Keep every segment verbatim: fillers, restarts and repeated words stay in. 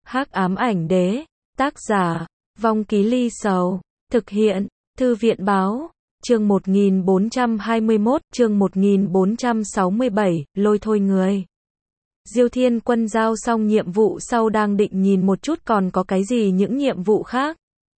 Hắc ám ảnh đế, tác giả, Vong Ký Ly Sầu, thực hiện, Thư viện báo, chương một nghìn bốn trăm hai mươi mốt, chương một nghìn bốn trăm sáu mươi bảy, lôi thôi người. Diêu Thiên Quân giao xong nhiệm vụ sau đang định nhìn một chút còn có cái gì những nhiệm vụ khác.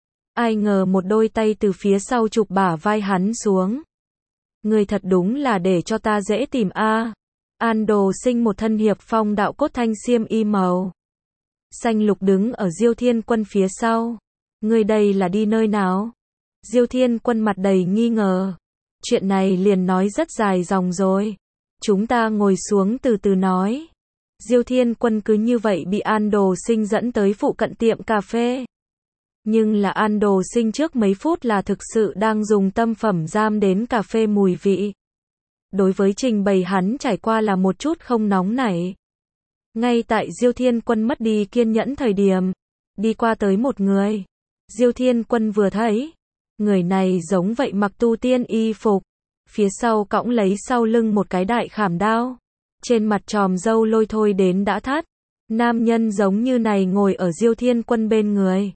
Ai ngờ một đôi tay từ phía sau chụp bả vai hắn xuống. Người thật đúng là để cho ta dễ tìm a. An Đồ Sinh một thân hiệp phong đạo cốt thanh xiêm y màu xanh lục đứng ở Diêu Thiên Quân phía sau. Người đây là đi nơi nào? Diêu Thiên Quân mặt đầy nghi ngờ. Chuyện này liền nói rất dài dòng rồi. Chúng ta ngồi xuống từ từ nói. Diêu Thiên Quân cứ như vậy bị An Đồ Sinh dẫn tới phụ cận tiệm cà phê. Nhưng là An Đồ Sinh trước mấy phút là thực sự đang dùng tâm phẩm giam đến cà phê mùi vị. Đối với trình bày hắn trải qua là một chút không nóng nảy. Ngay tại Diêu Thiên Quân mất đi kiên nhẫn thời điểm, đi qua tới một người. Diêu Thiên Quân vừa thấy, người này giống vậy mặc tu tiên y phục, phía sau cõng lấy sau lưng một cái đại khảm đao, trên mặt tròm râu lôi thôi đến đã thắt. Nam nhân giống như này ngồi ở Diêu Thiên Quân bên người.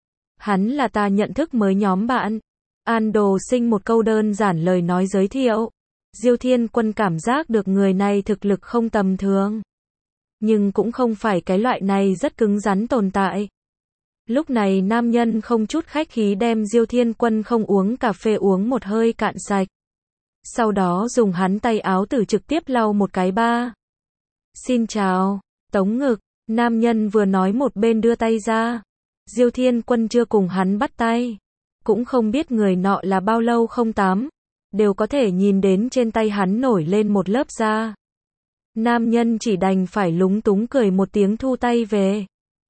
Hắn là ta nhận thức mới nhóm bạn. An Đồ Sinh một câu đơn giản lời nói giới thiệu. Diêu Thiên Quân cảm giác được người này thực lực không tầm thường. Nhưng cũng không phải cái loại này rất cứng rắn tồn tại. Lúc này nam nhân không chút khách khí đem Diêu Thiên Quân không uống cà phê uống một hơi cạn sạch. Sau đó dùng hắn tay áo tử trực tiếp lau một cái ba. Xin chào, Tống Ngực. Nam nhân vừa nói một bên đưa tay ra. Diêu Thiên Quân chưa cùng hắn bắt tay. Cũng không biết người nọ là bao lâu không tắm. Đều có thể nhìn đến trên tay hắn nổi lên một lớp da. Nam nhân chỉ đành phải lúng túng cười một tiếng thu tay về.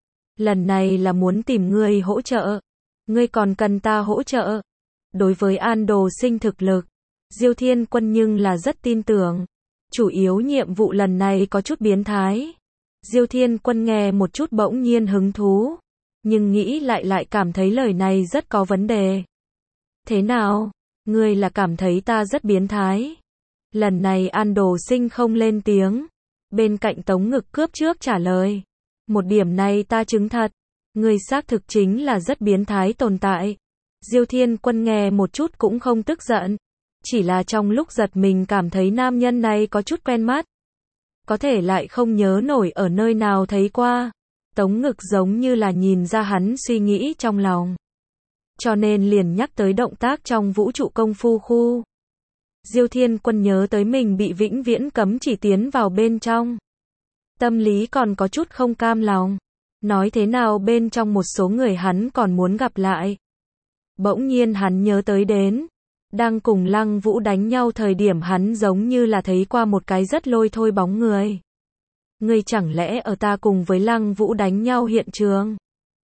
Lần này là muốn tìm ngươi hỗ trợ. Ngươi còn cần ta hỗ trợ. Đối với An Đồ Sinh thực lực, Diêu Thiên Quân nhưng là rất tin tưởng. Chủ yếu nhiệm vụ lần này có chút biến thái. Diêu Thiên Quân nghe một chút bỗng nhiên hứng thú. Nhưng nghĩ lại lại cảm thấy lời này rất có vấn đề. Thế nào? Ngươi là cảm thấy ta rất biến thái. Lần này An Đồ Sinh không lên tiếng. Bên cạnh Tống Ngực cướp trước trả lời. Một điểm này ta chứng thật. Ngươi xác thực chính là rất biến thái tồn tại. Diêu Thiên Quân nghe một chút cũng không tức giận. Chỉ là trong lúc giật mình cảm thấy nam nhân này có chút quen mắt. Có thể lại không nhớ nổi ở nơi nào thấy qua. Tống Ngực giống như là nhìn ra hắn suy nghĩ trong lòng. Cho nên liền nhắc tới động tác trong vũ trụ công phu khu. Diêu Thiên Quân nhớ tới mình bị vĩnh viễn cấm chỉ tiến vào bên trong. Tâm lý còn có chút không cam lòng. Nói thế nào bên trong một số người hắn còn muốn gặp lại. Bỗng nhiên hắn nhớ tới đến. Đang cùng Lăng Vũ đánh nhau thời điểm hắn giống như là thấy qua một cái rất lôi thôi bóng người. Ngươi chẳng lẽ ở ta cùng với Lăng Vũ đánh nhau hiện trường?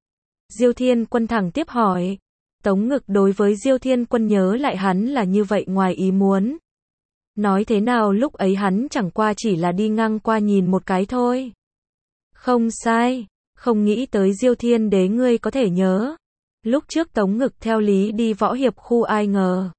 Diêu Thiên Quân thẳng tiếp hỏi. Tống Ngực đối với Diêu Thiên Quân nhớ lại hắn là như vậy ngoài ý muốn. Nói thế nào lúc ấy hắn chẳng qua chỉ là đi ngang qua nhìn một cái thôi. Không sai, không nghĩ tới Diêu Thiên đế ngươi có thể nhớ. Lúc trước Tống Ngực theo lý đi võ hiệp khu ai ngờ.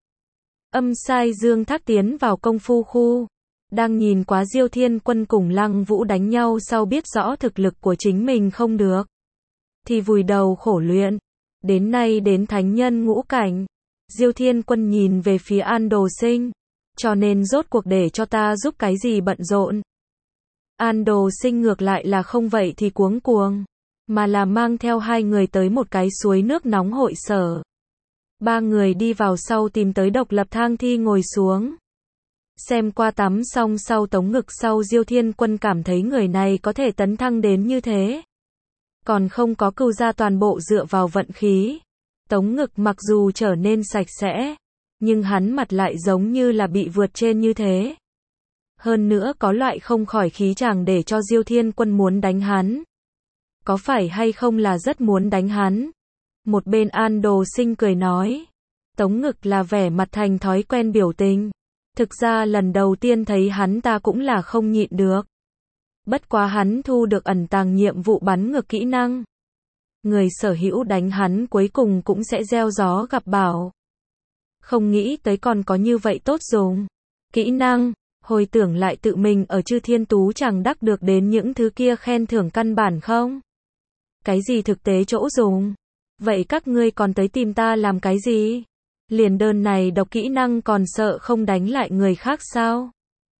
Âm sai Dương Thác tiến vào công phu khu. Đang nhìn quá Diêu Thiên Quân cùng Lăng Vũ đánh nhau sau biết rõ thực lực của chính mình không được. Thì vùi đầu khổ luyện. Đến nay đến thánh nhân ngũ cảnh. Diêu Thiên Quân nhìn về phía An Đồ Sinh. Cho nên rốt cuộc để cho ta giúp cái gì bận rộn. An Đồ Sinh ngược lại là không vậy thì cuống cuồng. Mà là mang theo hai người tới một cái suối nước nóng hội sở. Ba người đi vào sau tìm tới độc lập thang thi ngồi xuống. Xem qua tắm xong sau Tống Ngực sau Diêu Thiên Quân cảm thấy người này có thể tấn thăng đến như thế. Còn không có cưu ra toàn bộ dựa vào vận khí. Tống Ngực mặc dù trở nên sạch sẽ, nhưng hắn mặt lại giống như là bị vượt trên như thế. Hơn nữa có loại không khỏi khí chàng để cho Diêu Thiên Quân muốn đánh hắn. Có phải hay không là rất muốn đánh hắn? Một bên An Đồ Sinh cười nói. Tống Ngực là vẻ mặt thành thói quen biểu tình. Thực ra lần đầu tiên thấy hắn ta cũng là không nhịn được. Bất quá hắn thu được ẩn tàng nhiệm vụ bắn ngược kỹ năng. Người sở hữu đánh hắn cuối cùng cũng sẽ gieo gió gặp bão. Không nghĩ tới còn có như vậy tốt dùng. Kỹ năng, hồi tưởng lại tự mình ở Chư Thiên Tú chẳng đắc được đến những thứ kia khen thưởng căn bản không? Cái gì thực tế chỗ dùng? Vậy các ngươi còn tới tìm ta làm cái gì? Liền đơn này độc kỹ năng còn sợ không đánh lại người khác sao?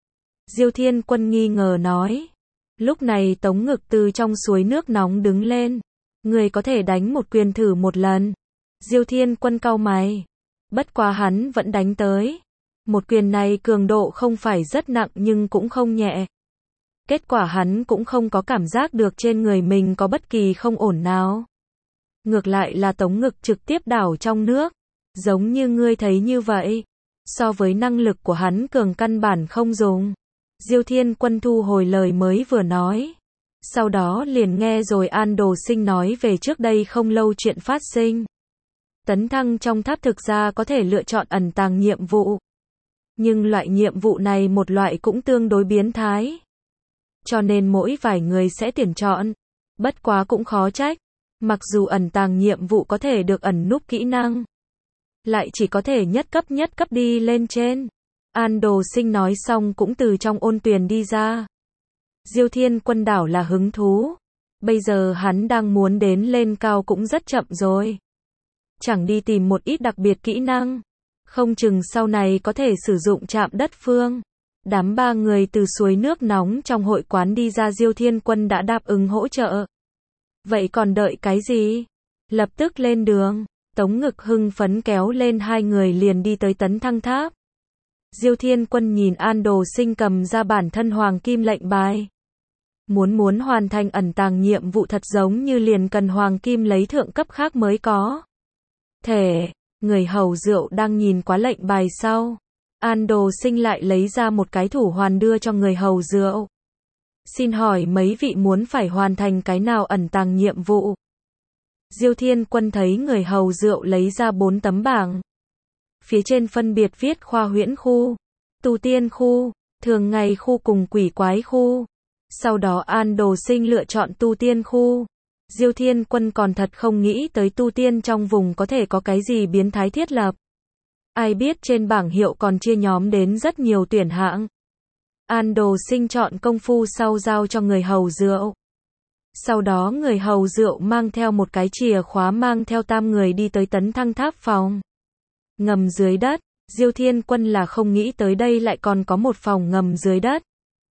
Diêu Thiên Quân nghi ngờ nói. Lúc này Tống Ngực từ trong suối nước nóng đứng lên. Người có thể đánh một quyền thử một lần. Diêu Thiên Quân cau mày. Bất quá hắn vẫn đánh tới. Một quyền này cường độ không phải rất nặng nhưng cũng không nhẹ. Kết quả hắn cũng không có cảm giác được trên người mình có bất kỳ không ổn nào. Ngược lại là Tống Ngực trực tiếp đảo trong nước. Giống như ngươi thấy như vậy. So với năng lực của hắn cường căn bản không dùng. Diêu Thiên Quân thu hồi lời mới vừa nói. Sau đó liền nghe rồi An Đồ Sinh nói về trước đây không lâu chuyện phát sinh. Tấn thăng trong tháp thực ra có thể lựa chọn ẩn tàng nhiệm vụ. Nhưng loại nhiệm vụ này một loại cũng tương đối biến thái. Cho nên mỗi vài người sẽ tuyển chọn. Bất quá cũng khó trách. Mặc dù ẩn tàng nhiệm vụ có thể được ẩn núp kỹ năng. Lại chỉ có thể nhất cấp nhất cấp đi lên trên. An Đồ Sinh nói xong cũng từ trong ôn tuyền đi ra. Diêu Thiên Quân đảo là hứng thú. Bây giờ hắn đang muốn đến lên cao cũng rất chậm rồi. Chẳng đi tìm một ít đặc biệt kỹ năng. Không chừng sau này có thể sử dụng chạm đất phương. Đám ba người từ suối nước nóng trong hội quán đi ra Diêu Thiên Quân đã đáp ứng hỗ trợ. Vậy còn đợi cái gì? Lập tức lên đường. Tống Ngực hưng phấn kéo lên hai người liền đi tới tấn thăng tháp. Diêu Thiên Quân nhìn An Đồ Sinh cầm ra bản thân hoàng kim lệnh bài. Muốn muốn hoàn thành ẩn tàng nhiệm vụ thật giống như liền cần hoàng kim lấy thượng cấp khác mới có. Thể, người hầu rượu đang nhìn quá lệnh bài sau. An Đồ Sinh lại lấy ra một cái thủ hoàn đưa cho người hầu rượu. Xin hỏi mấy vị muốn phải hoàn thành cái nào ẩn tàng nhiệm vụ? Diêu Thiên Quân thấy người hầu rượu lấy ra bốn tấm bảng. Phía trên phân biệt viết khoa huyễn khu, tu tiên khu, thường ngày khu cùng quỷ quái khu. Sau đó An Đồ Sinh lựa chọn tu tiên khu. Diêu Thiên Quân còn thật không nghĩ tới tu tiên trong vùng có thể có cái gì biến thái thiết lập. Ai biết trên bảng hiệu còn chia nhóm đến rất nhiều tuyển hạng. An Đồ Sinh chọn công phu sau giao cho người hầu rượu. Sau đó người hầu rượu mang theo một cái chìa khóa mang theo tam người đi tới tấn thăng tháp phòng. Ngầm dưới đất, Diêu Thiên Quân là không nghĩ tới đây lại còn có một phòng ngầm dưới đất.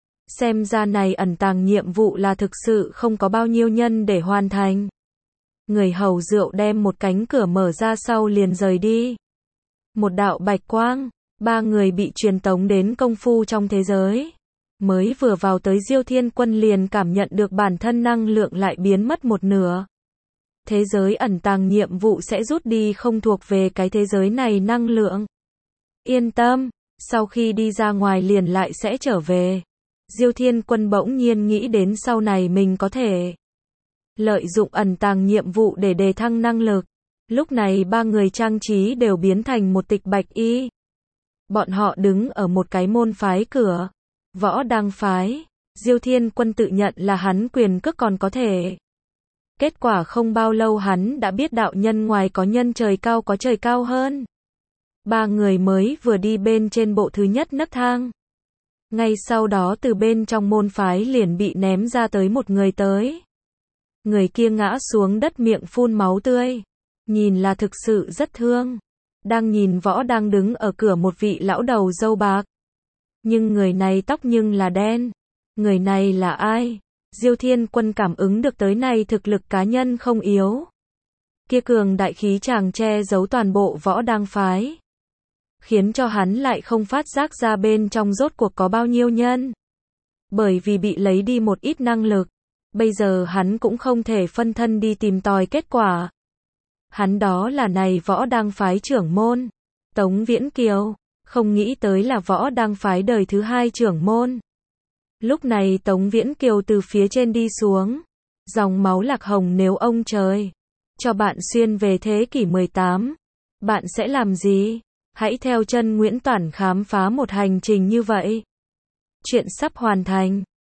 Xem ra này ẩn tàng nhiệm vụ là thực sự không có bao nhiêu nhân để hoàn thành. Người hầu rượu đem một cánh cửa mở ra sau liền rời đi. Một đạo bạch quang, ba người bị truyền tống đến công phu trong thế giới. Mới vừa vào tới Diêu Thiên Quân liền cảm nhận được bản thân năng lượng lại biến mất một nửa. Thế giới ẩn tàng nhiệm vụ sẽ rút đi không thuộc về cái thế giới này năng lượng. Yên tâm, sau khi đi ra ngoài liền lại sẽ trở về. Diêu Thiên Quân bỗng nhiên nghĩ đến sau này mình có thể lợi dụng ẩn tàng nhiệm vụ để đề thăng năng lực. Lúc này ba người trang trí đều biến thành một tịch bạch y. Bọn họ đứng ở một cái môn phái cửa. Võ Đăng phái. Diêu Thiên Quân tự nhận là hắn quyền cước còn có thể. Kết quả không bao lâu hắn đã biết đạo nhân ngoài có nhân trời cao có trời cao hơn. Ba người mới vừa đi bên trên bộ thứ nhất nấc thang. Ngay sau đó từ bên trong môn phái liền bị ném ra tới một người tới. Người kia ngã xuống đất miệng phun máu tươi. Nhìn là thực sự rất thương. Đang nhìn Võ đang đứng ở cửa một vị lão đầu râu bạc. Nhưng người này tóc nhưng là đen. Người này là ai? Diêu Thiên Quân cảm ứng được tới này thực lực cá nhân không yếu. Kia cường đại khí chàng che giấu toàn bộ Võ Đăng phái. Khiến cho hắn lại không phát giác ra bên trong rốt cuộc có bao nhiêu nhân. Bởi vì bị lấy đi một ít năng lực. Bây giờ hắn cũng không thể phân thân đi tìm tòi kết quả. Hắn đó là này Võ Đăng phái trưởng môn. Tống Viễn Kiều. Không nghĩ tới là Võ Đăng phái đời thứ hai trưởng môn. Lúc này Tống Viễn Kiều từ phía trên đi xuống. Dòng máu lạc hồng nếu ông trời cho bạn xuyên về thế kỷ mười tám. Bạn sẽ làm gì? Hãy theo chân Nguyễn Toản khám phá một hành trình như vậy. Chuyện sắp hoàn thành.